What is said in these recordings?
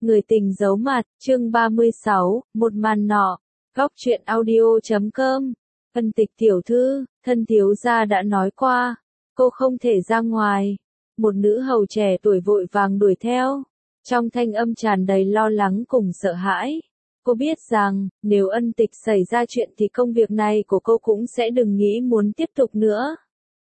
Người tình giấu mặt, chương 36, một màn nọ. Góc truyện audio.com. Ân Tịch tiểu thư, thân thiếu gia đã nói qua, cô không thể ra ngoài. Một nữ hầu trẻ tuổi vội vàng đuổi theo, trong thanh âm tràn đầy lo lắng cùng sợ hãi. Cô biết rằng, nếu Ân Tịch xảy ra chuyện thì công việc này của cô cũng sẽ đừng nghĩ muốn tiếp tục nữa.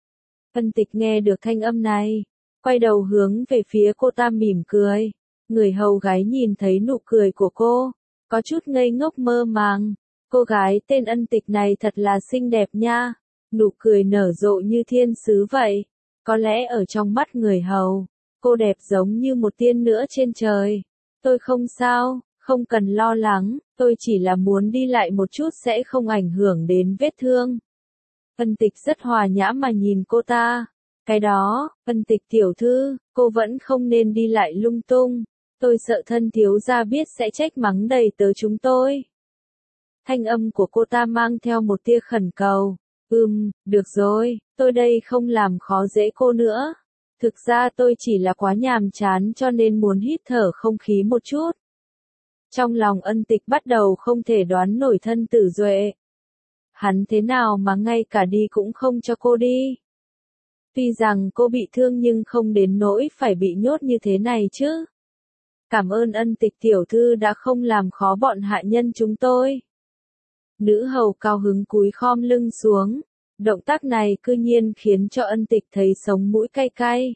Ân Tịch nghe được thanh âm này, quay đầu hướng về phía cô ta mỉm cười. Người hầu gái nhìn thấy nụ cười của cô, có chút ngây ngốc mơ màng. Cô gái tên Ân Tịch này thật là xinh đẹp nha, nụ cười nở rộ như thiên sứ vậy. Có lẽ ở trong mắt người hầu, cô đẹp giống như một tiên nữa trên trời. Tôi không sao, không cần lo lắng, tôi chỉ là muốn đi lại một chút sẽ không ảnh hưởng đến vết thương. Ân Tịch rất hòa nhã mà nhìn cô ta. Cái đó, Ân Tịch tiểu thư, cô vẫn không nên đi lại lung tung. Tôi sợ thân thiếu gia biết sẽ trách mắng đầy tớ chúng tôi. Thanh âm của cô ta mang theo một tia khẩn cầu. Được rồi, tôi đây không làm khó dễ cô nữa. Thực ra tôi chỉ là quá nhàm chán cho nên muốn hít thở không khí một chút. Trong lòng Ân Tịch bắt đầu không thể đoán nổi thân Tử Duệ. Hắn thế nào mà ngay cả đi cũng không cho cô đi. Tuy rằng cô bị thương nhưng không đến nỗi phải bị nhốt như thế này chứ. Cảm ơn Ân Tịch tiểu thư đã không làm khó bọn hạ nhân chúng tôi. Nữ hầu cao hứng cúi khom lưng xuống. Động tác này cư nhiên khiến cho Ân Tịch thấy sống mũi cay cay.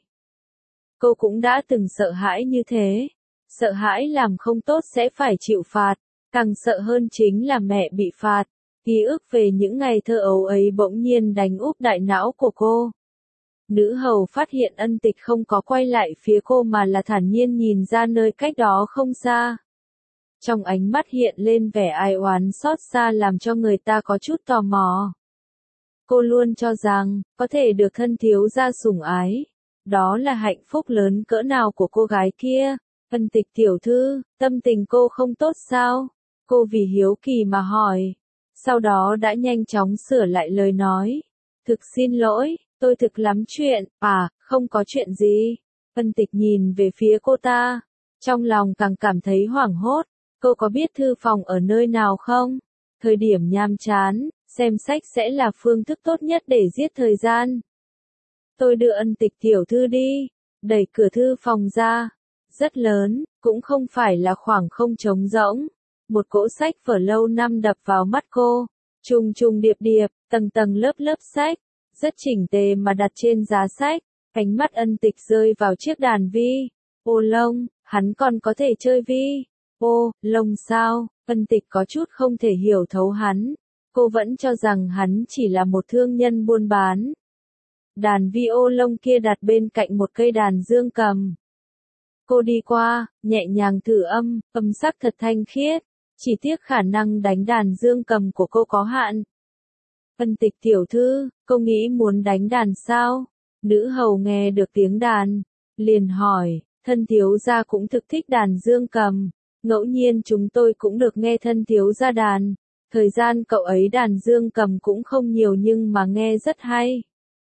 Cô cũng đã từng sợ hãi như thế. Sợ hãi làm không tốt sẽ phải chịu phạt. Càng sợ hơn chính là mẹ bị phạt. Ký ức về những ngày thơ ấu ấy bỗng nhiên đánh úp đại não của cô. Nữ hầu phát hiện Ân Tịch không có quay lại phía cô mà là thản nhiên nhìn ra nơi cách đó không xa. Trong ánh mắt hiện lên vẻ ai oán xót xa làm cho người ta có chút tò mò. Cô luôn cho rằng, có thể được thân thiếu gia sủng ái. Đó là hạnh phúc lớn cỡ nào của cô gái kia. Ân Tịch tiểu thư, tâm tình cô không tốt sao? Cô vì hiếu kỳ mà hỏi. Sau đó đã nhanh chóng sửa lại lời nói. Thực xin lỗi. Tôi thực lắm chuyện, không có chuyện gì. Ân Tịch nhìn về phía cô ta. Trong lòng càng cảm thấy hoảng hốt. Cô có biết thư phòng ở nơi nào không? Thời điểm nhàm chán, xem sách sẽ là phương thức tốt nhất để giết thời gian. Tôi đưa Ân Tịch tiểu thư đi. Đẩy cửa thư phòng ra. Rất lớn, cũng không phải là khoảng không trống rỗng. Một cỗ sách vở lâu năm đập vào mắt cô. Trùng trùng điệp điệp, tầng tầng lớp lớp sách. Rất chỉnh tề mà đặt trên giá sách, ánh mắt Ân Tịch rơi vào chiếc đàn vi. Ô lông, hắn còn có thể chơi vi. Ô, lông sao? Ân Tịch có chút không thể hiểu thấu hắn. Cô vẫn cho rằng hắn chỉ là một thương nhân buôn bán. Đàn vi ô lông kia đặt bên cạnh một cây đàn dương cầm. Cô đi qua, nhẹ nhàng thử âm sắc thật thanh khiết. Chỉ tiếc khả năng đánh đàn dương cầm của cô có hạn. Ân Tịch tiểu thư, cô nghĩ muốn đánh đàn sao? Nữ hầu nghe được tiếng đàn, liền hỏi, thân thiếu gia cũng thực thích đàn dương cầm. Ngẫu nhiên chúng tôi cũng được nghe thân thiếu gia đàn. Thời gian cậu ấy đàn dương cầm cũng không nhiều nhưng mà nghe rất hay.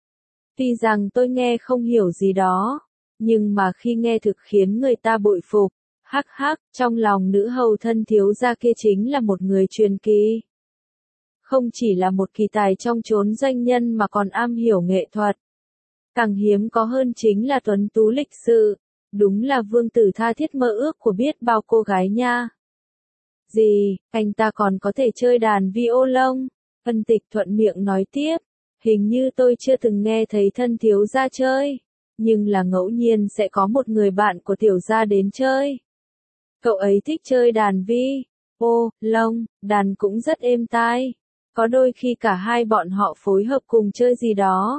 Tuy rằng tôi nghe không hiểu gì đó, nhưng mà khi nghe thực khiến người ta bội phục. Hắc hắc, trong lòng nữ hầu thân thiếu gia kia chính là một người truyền kỳ. Không chỉ là một kỳ tài trong chốn doanh nhân mà còn am hiểu nghệ thuật. Càng hiếm có hơn chính là tuấn tú lịch sự. Đúng là vương tử tha thiết mơ ước của biết bao cô gái nha. Gì, anh ta còn có thể chơi đàn violon? Ân Tịch thuận miệng nói tiếp. Hình như tôi chưa từng nghe thấy thân thiếu gia chơi. Nhưng là ngẫu nhiên sẽ có một người bạn của tiểu gia đến chơi. Cậu ấy thích chơi đàn violon, đàn cũng rất êm tai. Có đôi khi cả hai bọn họ phối hợp cùng chơi gì đó.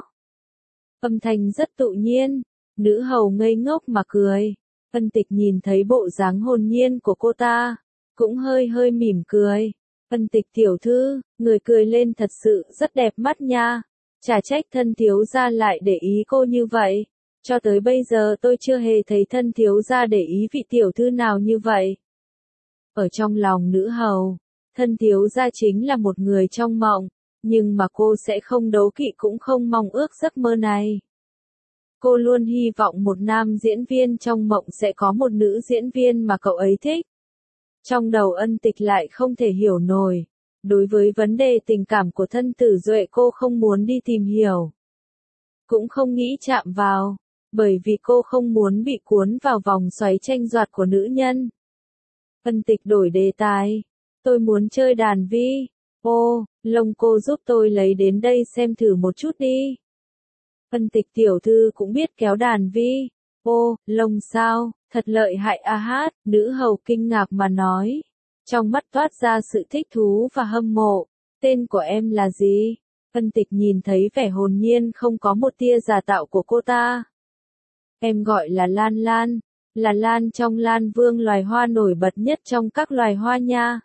Âm thanh rất tự nhiên, nữ hầu ngây ngốc mà cười. Ân Tịch nhìn thấy bộ dáng hồn nhiên của cô ta, cũng hơi hơi mỉm cười. Ân Tịch tiểu thư, người cười lên thật sự rất đẹp mắt nha. Chả trách thân thiếu gia lại để ý cô như vậy. Cho tới bây giờ tôi chưa hề thấy thân thiếu gia để ý vị tiểu thư nào như vậy. Ở trong lòng nữ hầu, thân thiếu gia chính là một người trong mộng, nhưng mà cô sẽ không đố kỵ cũng không mong ước giấc mơ này. Cô luôn hy vọng một nam diễn viên trong mộng sẽ có một nữ diễn viên mà cậu ấy thích. Trong đầu Ân Tịch lại không thể hiểu nổi. Đối với vấn đề tình cảm của thân tử Duệ cô không muốn đi tìm hiểu. Cũng không nghĩ chạm vào. Bởi vì cô không muốn bị cuốn vào vòng xoáy tranh đoạt của nữ nhân. Ân Tịch đổi đề tài. Tôi muốn chơi đàn vi. Ô, lông cô giúp tôi lấy đến đây xem thử một chút đi. Ân Tịch tiểu thư cũng biết kéo đàn vi. Ô, lông sao, thật lợi hại a hát, nữ hầu kinh ngạc mà nói. Trong mắt toát ra sự thích thú và hâm mộ. Tên của em là gì? Ân Tịch nhìn thấy vẻ hồn nhiên không có một tia giả tạo của cô ta. Em gọi là Lan Lan, là Lan trong Lan Vương loài hoa nổi bật nhất trong các loài hoa nha.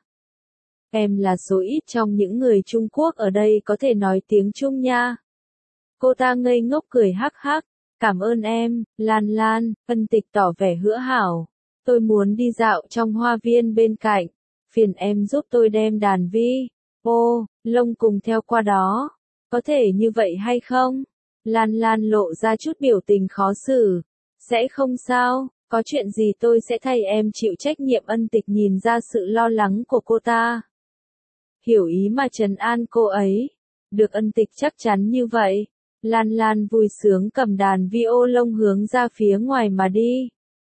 Em là số ít trong những người Trung Quốc ở đây có thể nói tiếng Trung nha. Cô ta ngây ngốc cười hắc hắc, cảm ơn em, Lan Lan, Ân Tịch tỏ vẻ hữu hảo. Tôi muốn đi dạo trong hoa viên bên cạnh, phiền em giúp tôi đem đàn vi. Ô, lông cùng theo qua đó. Có thể như vậy hay không? Lan Lan lộ ra chút biểu tình khó xử. Sẽ không sao, có chuyện gì tôi sẽ thay em chịu trách nhiệm. Ân Tịch nhìn ra sự lo lắng của cô ta. Hiểu ý mà trấn an cô ấy. Được Ân Tịch chắc chắn như vậy. Lan Lan vui sướng cầm đàn vi ô lông hướng ra phía ngoài mà đi.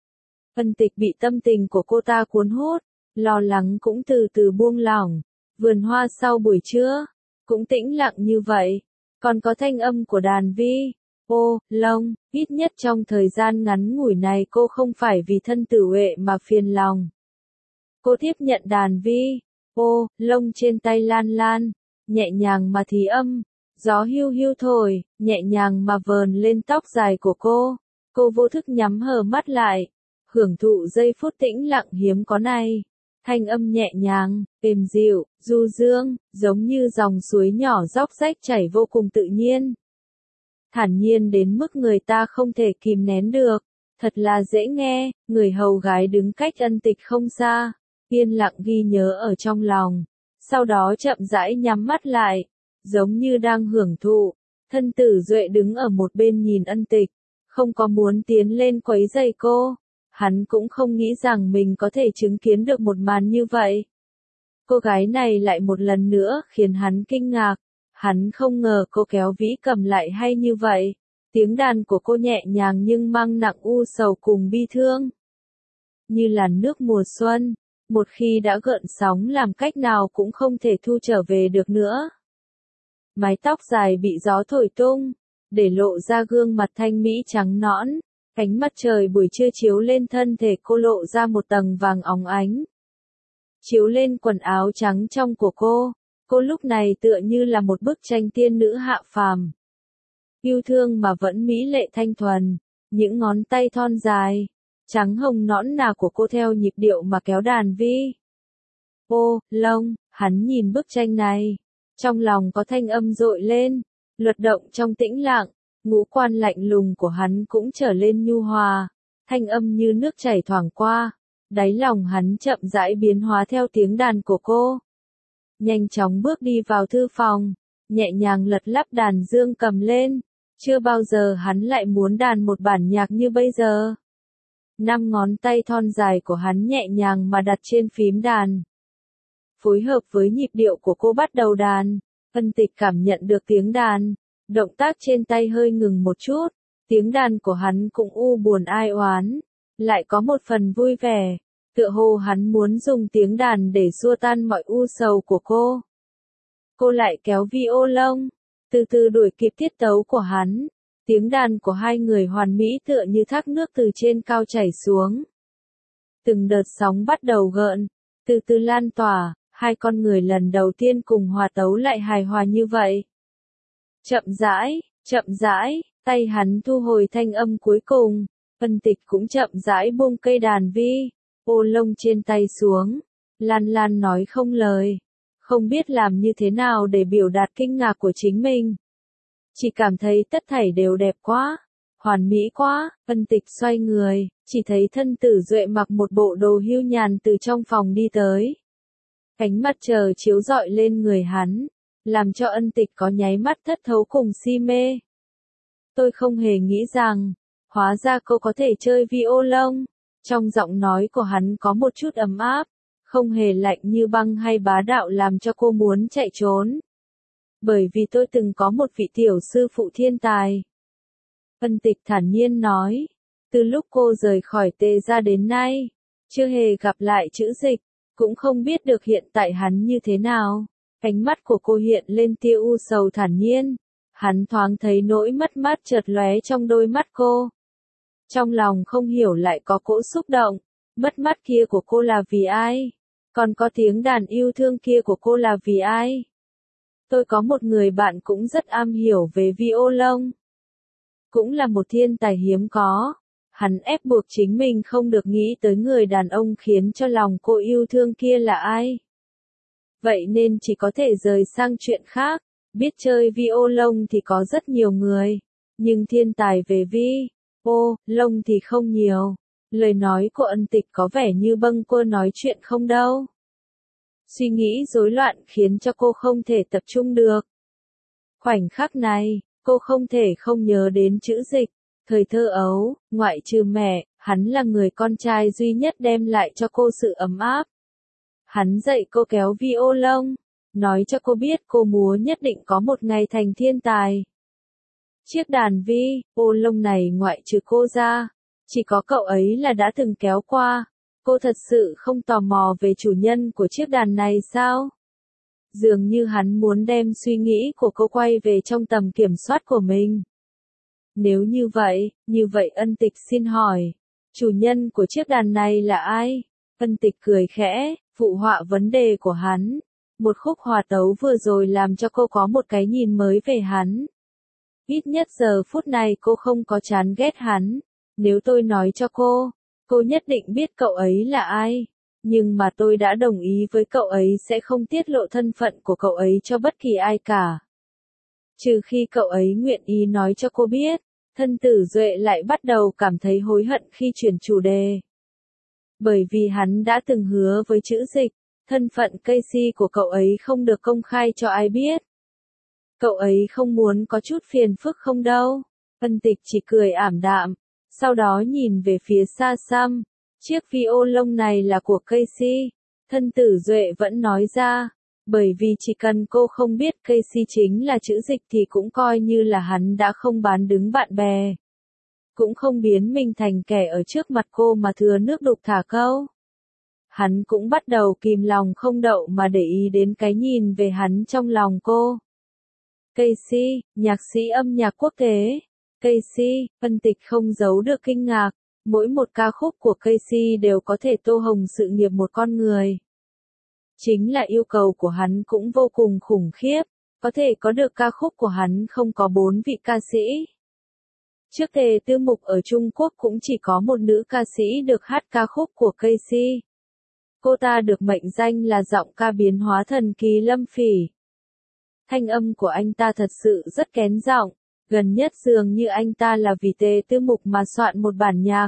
Ân Tịch bị tâm tình của cô ta cuốn hút, lo lắng cũng từ từ buông lỏng. Vườn hoa sau buổi trưa, cũng tĩnh lặng như vậy, còn có thanh âm của đàn vi. Ô, lông, ít nhất trong thời gian ngắn ngủi này cô không phải vì thân tử Huệ mà phiền lòng. Cô tiếp nhận đàn vi. Ô, lông trên tay Lan Lan, nhẹ nhàng mà thí âm. Gió hiu hiu thổi, nhẹ nhàng mà vờn lên tóc dài của cô. Cô vô thức nhắm hờ mắt lại, hưởng thụ giây phút tĩnh lặng hiếm có này. Thanh âm nhẹ nhàng, êm dịu, du dương, giống như dòng suối nhỏ róc rách chảy vô cùng tự nhiên. Thản nhiên đến mức người ta không thể kìm nén được. Thật là dễ nghe, người hầu gái đứng cách Ân Tịch không xa, yên lặng ghi nhớ ở trong lòng. Sau đó chậm rãi nhắm mắt lại, giống như đang hưởng thụ. Thân tử Duệ đứng ở một bên nhìn Ân Tịch, không có muốn tiến lên quấy rầy cô. Hắn cũng không nghĩ rằng mình có thể chứng kiến được một màn như vậy. Cô gái này lại một lần nữa khiến hắn kinh ngạc. Hắn không ngờ cô kéo vĩ cầm lại hay như vậy. Tiếng đàn của cô nhẹ nhàng nhưng mang nặng u sầu cùng bi thương. Như làn nước mùa xuân, một khi đã gợn sóng làm cách nào cũng không thể thu trở về được nữa. Mái tóc dài bị gió thổi tung, để lộ ra gương mặt thanh mỹ trắng nõn. Ánh mặt trời buổi trưa chiếu lên thân thể cô lộ ra một tầng vàng óng ánh. Chiếu lên quần áo trắng trong của cô lúc này tựa như là một bức tranh tiên nữ hạ phàm. Yêu thương mà vẫn mỹ lệ thanh thuần, những ngón tay thon dài, trắng hồng nõn nà của cô theo nhịp điệu mà kéo đàn vi. Ô, lông, hắn nhìn bức tranh này, trong lòng có thanh âm dội lên, luật động trong tĩnh lặng. Ngũ quan lạnh lùng của hắn cũng trở lên nhu hòa, thanh âm như nước chảy thoảng qua, đáy lòng hắn chậm rãi biến hóa theo tiếng đàn của cô. Nhanh chóng bước đi vào thư phòng, nhẹ nhàng lật lắp đàn dương cầm lên, chưa bao giờ hắn lại muốn đàn một bản nhạc như bây giờ. 5 ngón tay thon dài của hắn nhẹ nhàng mà đặt trên phím đàn. Phối hợp với nhịp điệu của cô bắt đầu đàn, Ân Tịch cảm nhận được tiếng đàn. Động tác trên tay hơi ngừng một chút, tiếng đàn của hắn cũng u buồn ai oán, lại có một phần vui vẻ, tựa hồ hắn muốn dùng tiếng đàn để xua tan mọi u sầu của cô. Cô lại kéo vi ô lông, từ từ đuổi kịp tiết tấu của hắn, tiếng đàn của hai người hoàn mỹ tựa như thác nước từ trên cao chảy xuống. Từng đợt sóng bắt đầu gợn, từ từ lan tỏa, hai con người lần đầu tiên cùng hòa tấu lại hài hòa như vậy. Chậm rãi, tay hắn thu hồi thanh âm cuối cùng, Ân Tịch cũng chậm rãi buông cây đàn vi, ô lông trên tay xuống. Lan Lan nói không lời, không biết làm như thế nào để biểu đạt kinh ngạc của chính mình. Chỉ cảm thấy tất thảy đều đẹp quá, hoàn mỹ quá. Ân Tịch xoay người, chỉ thấy thân tử Duệ mặc một bộ đồ hưu nhàn từ trong phòng đi tới. Ánh mặt trời chiếu rọi lên người hắn, làm cho Ân Tịch có nháy mắt thất thấu cùng si mê. Tôi không hề nghĩ rằng, Hóa ra cô có thể chơi violon. Trong giọng nói của hắn có một chút ấm áp, không hề lạnh như băng hay bá đạo làm cho cô muốn chạy trốn. Bởi vì tôi từng có một vị tiểu sư phụ thiên tài. Ân Tịch thản nhiên nói, từ lúc cô rời khỏi Tề gia đến nay, chưa hề gặp lại chữ Dịch, cũng không biết được hiện tại hắn như thế nào. Ánh mắt của cô hiện lên tia u sầu thản nhiên, hắn thoáng thấy nỗi mất mát chợt lóe trong đôi mắt cô. Trong lòng không hiểu lại có cỗ xúc động, mất mát kia của cô là vì ai? Còn có tiếng đàn yêu thương kia của cô là vì ai? Tôi có một người bạn cũng rất am hiểu về violon. Cũng là một thiên tài hiếm có. Hắn ép buộc chính mình không được nghĩ tới người đàn ông khiến cho lòng cô yêu thương kia là ai. Vậy nên chỉ có thể rời sang chuyện khác. Biết chơi violon thì có rất nhiều người. Nhưng thiên tài về violon thì không nhiều. Lời nói của Ân Tịch có vẻ như bâng quơ nói chuyện không đâu. Suy nghĩ rối loạn khiến cho cô không thể tập trung được. Khoảnh khắc này, cô không thể không nhớ đến chữ Dịch. Thời thơ ấu, ngoại trừ mẹ, hắn là người con trai duy nhất đem lại cho cô sự ấm áp. Hắn dạy cô kéo violon, nói cho cô biết cô múa nhất định có một ngày thành thiên tài. Chiếc đàn violon này ngoại trừ cô ra, chỉ có cậu ấy là đã từng kéo qua. Cô thật sự không tò mò về chủ nhân của chiếc đàn này sao? Dường như hắn muốn đem suy nghĩ của cô quay về trong tầm kiểm soát của mình. Nếu như vậy Ân Tịch xin hỏi, chủ nhân của chiếc đàn này là ai? Ân Tịch cười khẽ, phụ họa vấn đề của hắn. Một khúc hòa tấu vừa rồi làm cho cô có một cái nhìn mới về hắn. Ít nhất giờ phút này cô không có chán ghét hắn. Nếu tôi nói cho cô nhất định biết cậu ấy là ai. Nhưng mà tôi đã đồng ý với cậu ấy sẽ không tiết lộ thân phận của cậu ấy cho bất kỳ ai cả. Trừ khi cậu ấy nguyện ý nói cho cô biết. Thân Tử Duệ lại bắt đầu cảm thấy hối hận khi chuyển chủ đề. Bởi vì hắn đã từng hứa với chữ Dịch, thân phận Casey của cậu ấy không được công khai cho ai biết. Cậu ấy không muốn có chút phiền phức không đâu. Ân Tịch chỉ cười ảm đạm, sau đó nhìn về phía xa xăm. Chiếc violon này là của Casey. Thân Tử Duệ vẫn nói ra. Bởi vì chỉ cần cô không biết Casey chính là chữ Dịch thì cũng coi như là hắn đã không bán đứng bạn bè. Cũng không biến mình thành kẻ ở trước mặt cô mà thừa nước đục thả câu. Hắn cũng bắt đầu kìm lòng không đậu mà để ý đến cái nhìn về hắn trong lòng cô. Casey, nhạc sĩ âm nhạc quốc tế. Casey, Ân Tịch không giấu được kinh ngạc. Mỗi một ca khúc của Casey đều có thể tô hồng sự nghiệp một con người. Chính là yêu cầu của hắn cũng vô cùng khủng khiếp, có thể có được ca khúc của hắn không có 4 vị ca sĩ. Trước Tề Tư Mục ở Trung Quốc cũng chỉ có một nữ ca sĩ được hát ca khúc của Casey. Cô ta được mệnh danh là giọng ca biến hóa thần kỳ Lâm Phỉ. Thanh âm của anh ta thật sự rất kén giọng, gần nhất dường như anh ta là vì Tề Tư Mục mà soạn một bản nhạc.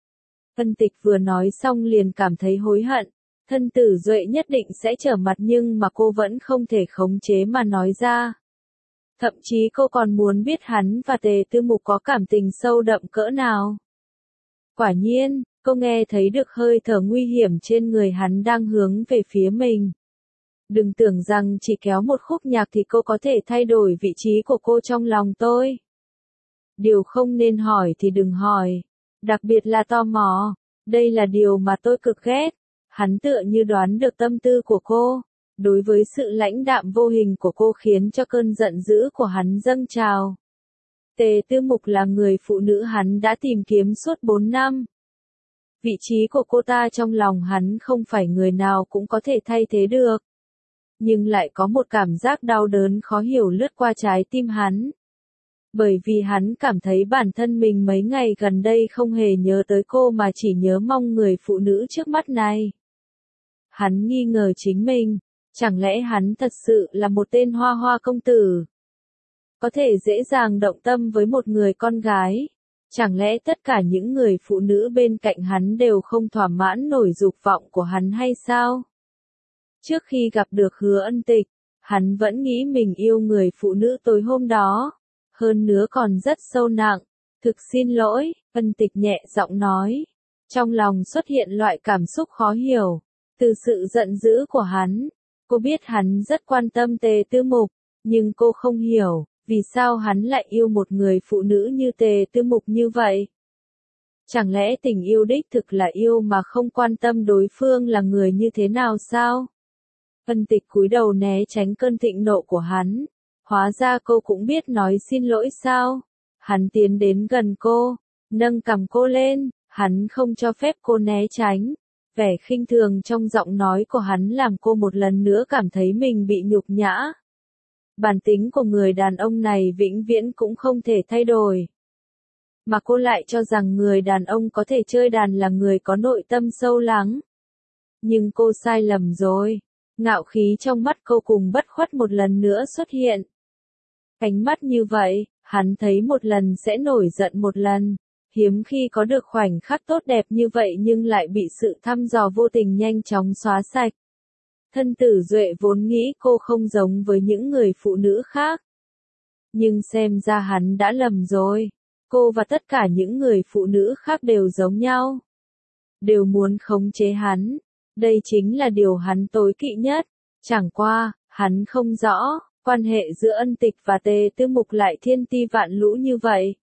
Ân Tịch vừa nói xong liền cảm thấy hối hận. Thân Tử Duệ nhất định sẽ trở mặt nhưng mà cô vẫn không thể khống chế mà nói ra. Thậm chí cô còn muốn biết hắn và Tề Tư Mục có cảm tình sâu đậm cỡ nào. Quả nhiên, cô nghe thấy được hơi thở nguy hiểm trên người hắn đang hướng về phía mình. Đừng tưởng rằng chỉ kéo một khúc nhạc thì cô có thể thay đổi vị trí của cô trong lòng tôi. Điều không nên hỏi thì đừng hỏi. Đặc biệt là tò mò. Đây là điều mà tôi cực ghét. Hắn tựa như đoán được tâm tư của cô. Đối với sự lãnh đạm vô hình của cô khiến cho cơn giận dữ của hắn dâng trào. Tề Tư Mục là người phụ nữ hắn đã tìm kiếm suốt 4 năm. Vị trí của cô ta trong lòng hắn không phải người nào cũng có thể thay thế được. Nhưng lại có một cảm giác đau đớn khó hiểu lướt qua trái tim hắn. Bởi vì hắn cảm thấy bản thân mình mấy ngày gần đây không hề nhớ tới cô mà chỉ nhớ mong người phụ nữ trước mắt này. Hắn nghi ngờ chính mình, chẳng lẽ hắn thật sự là một tên hoa hoa công tử? Có thể dễ dàng động tâm với một người con gái. Chẳng lẽ tất cả những người phụ nữ bên cạnh hắn đều không thỏa mãn nổi dục vọng của hắn hay sao? Trước khi gặp được Hứa Ân Tịch, hắn vẫn nghĩ mình yêu người phụ nữ tối hôm đó. Hơn nữa còn rất sâu nặng. Thực xin lỗi, Vân Tịch nhẹ giọng nói. Trong lòng xuất hiện loại cảm xúc khó hiểu. Từ sự giận dữ của hắn, cô biết hắn rất quan tâm Tề Tư Mục, nhưng cô không hiểu, vì sao hắn lại yêu một người phụ nữ như Tề Tư Mục như vậy. Chẳng lẽ tình yêu đích thực là yêu mà không quan tâm đối phương là người như thế nào sao? Vân Tịch cúi đầu né tránh cơn thịnh nộ của hắn. Hóa ra cô cũng biết nói xin lỗi sao? Hắn tiến đến gần cô, nâng cằm cô lên, hắn không cho phép cô né tránh. Vẻ khinh thường trong giọng nói của hắn làm cô một lần nữa cảm thấy mình bị nhục nhã. Bản tính của người đàn ông này vĩnh viễn cũng không thể thay đổi. Mà cô lại cho rằng người đàn ông có thể chơi đàn là người có nội tâm sâu lắng. Nhưng cô sai lầm rồi. Ngạo khí trong mắt cô cùng bất khuất một lần nữa xuất hiện. Ánh mắt như vậy, hắn thấy một lần sẽ nổi giận một lần. Hiếm khi có được khoảnh khắc tốt đẹp như vậy nhưng lại bị sự thăm dò vô tình nhanh chóng xóa sạch. Thân Tử Duệ vốn nghĩ cô không giống với những người phụ nữ khác. Nhưng xem ra hắn đã lầm rồi. Cô và tất cả những người phụ nữ khác đều giống nhau. Đều muốn khống chế hắn. Đây chính là điều hắn tối kỵ nhất. Chẳng qua, hắn không rõ, quan hệ giữa Ân Tịch và Tề Tư Mục lại thiên ti vạn lũ như vậy.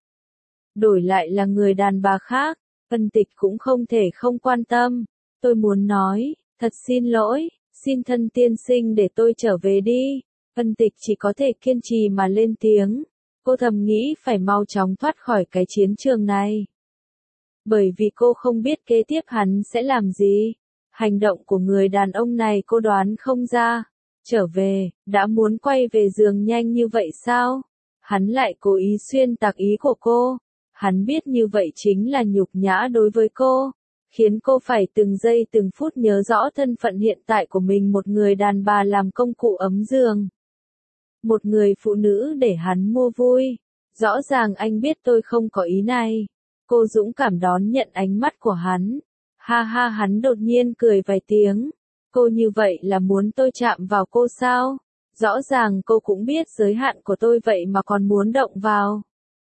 Đổi lại là người đàn bà khác, Ân Tịch cũng không thể không quan tâm. Tôi muốn nói, thật xin lỗi, xin thân tiên sinh để tôi trở về đi. Ân Tịch chỉ có thể kiên trì mà lên tiếng. Cô thầm nghĩ phải mau chóng thoát khỏi cái chiến trường này. Bởi vì cô không biết kế tiếp hắn sẽ làm gì. Hành động của người đàn ông này cô đoán không ra. Trở về, đã muốn quay về giường nhanh như vậy sao? Hắn lại cố ý xuyên tạc ý của cô. Hắn biết như vậy chính là nhục nhã đối với cô. Khiến cô phải từng giây từng phút nhớ rõ thân phận hiện tại của mình, một người đàn bà làm công cụ ấm giường. Một người phụ nữ để hắn mua vui. Rõ ràng anh biết tôi không có ý này. Cô dũng cảm đón nhận ánh mắt của hắn. Ha ha, hắn đột nhiên cười vài tiếng. Cô như vậy là muốn tôi chạm vào cô sao? Rõ ràng cô cũng biết giới hạn của tôi vậy mà còn muốn động vào.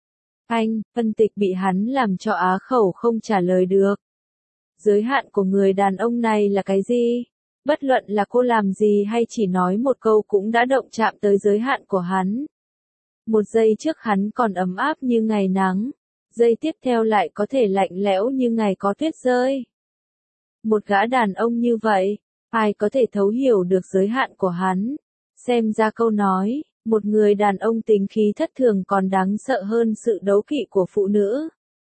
Anh, Vân Tịch bị hắn làm cho á khẩu không trả lời được. Giới hạn của người đàn ông này là cái gì? Bất luận là cô làm gì hay chỉ nói một câu cũng đã động chạm tới giới hạn của hắn. Một giây trước hắn còn ấm áp như ngày nắng. Giây tiếp theo lại có thể lạnh lẽo như ngày có tuyết rơi. Một gã đàn ông như vậy, ai có thể thấu hiểu được giới hạn của hắn? Xem ra câu nói, một người đàn ông tính khí thất thường còn đáng sợ hơn sự đố kỵ của phụ nữ.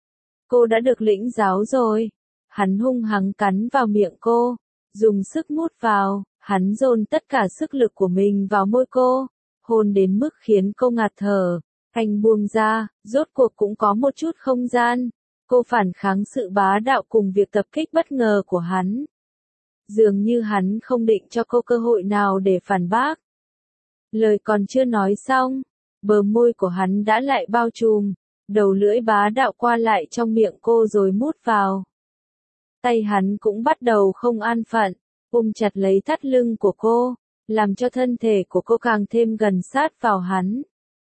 Cô đã được lĩnh giáo rồi. Hắn hung hăng cắn vào miệng cô, dùng sức mút vào, hắn dồn tất cả sức lực của mình vào môi cô, hôn đến mức khiến cô ngạt thở. Anh buông ra, rốt cuộc cũng có một chút không gian. Cô phản kháng sự bá đạo cùng việc tập kích bất ngờ của hắn. Dường như hắn không định cho cô cơ hội nào để phản bác. Lời còn chưa nói xong, bờ môi của hắn đã lại bao trùm, đầu lưỡi bá đạo qua lại trong miệng cô rồi mút vào. Tay hắn cũng bắt đầu không an phận, ôm chặt lấy thắt lưng của cô, làm cho thân thể của cô càng thêm gần sát vào hắn.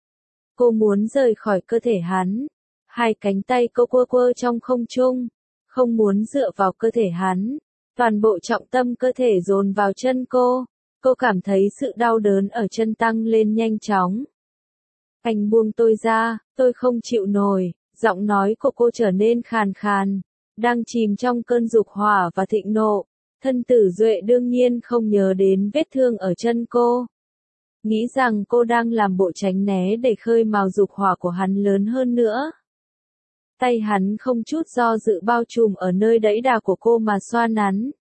Cô muốn rời khỏi cơ thể hắn. Hai cánh tay cô quơ quơ trong không trung, không muốn dựa vào cơ thể hắn. Toàn bộ trọng tâm cơ thể dồn vào chân cô. Cô cảm thấy sự đau đớn ở chân tăng lên nhanh chóng. Anh buông tôi ra, tôi không chịu nổi. Giọng nói của cô trở nên khàn khàn, đang chìm trong cơn dục hỏa và thịnh nộ. Thân Tử Duệ đương nhiên không nhớ đến vết thương ở chân cô. Nghĩ rằng cô đang làm bộ tránh né để khơi mào dục hỏa của hắn lớn hơn nữa. Tay hắn không chút do dự bao trùm ở nơi đẫy đà của cô mà xoa nắn.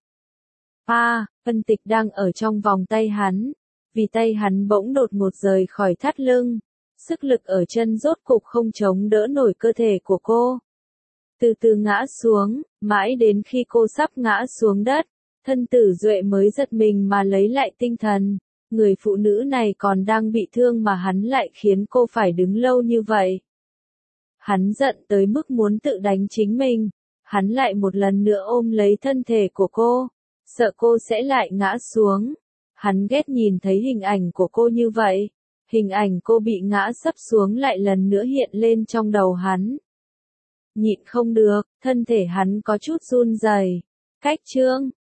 Vân Tịch đang ở trong vòng tay hắn. Vì tay hắn bỗng đột ngột rời khỏi thắt lưng. Sức lực ở chân rốt cục không chống đỡ nổi cơ thể của cô. Từ từ ngã xuống, mãi đến khi cô sắp ngã xuống đất. Thân Tử Duệ mới giật mình mà lấy lại tinh thần. Người phụ nữ này còn đang bị thương mà hắn lại khiến cô phải đứng lâu như vậy. Hắn giận tới mức muốn tự đánh chính mình. Hắn lại một lần nữa ôm lấy thân thể của cô, sợ cô sẽ lại ngã xuống. Hắn ghét nhìn thấy hình ảnh của cô như vậy. Hình ảnh cô bị ngã sấp xuống lại lần nữa hiện lên trong đầu hắn. Nhịn không được, thân thể hắn có chút run rẩy. Khách trương,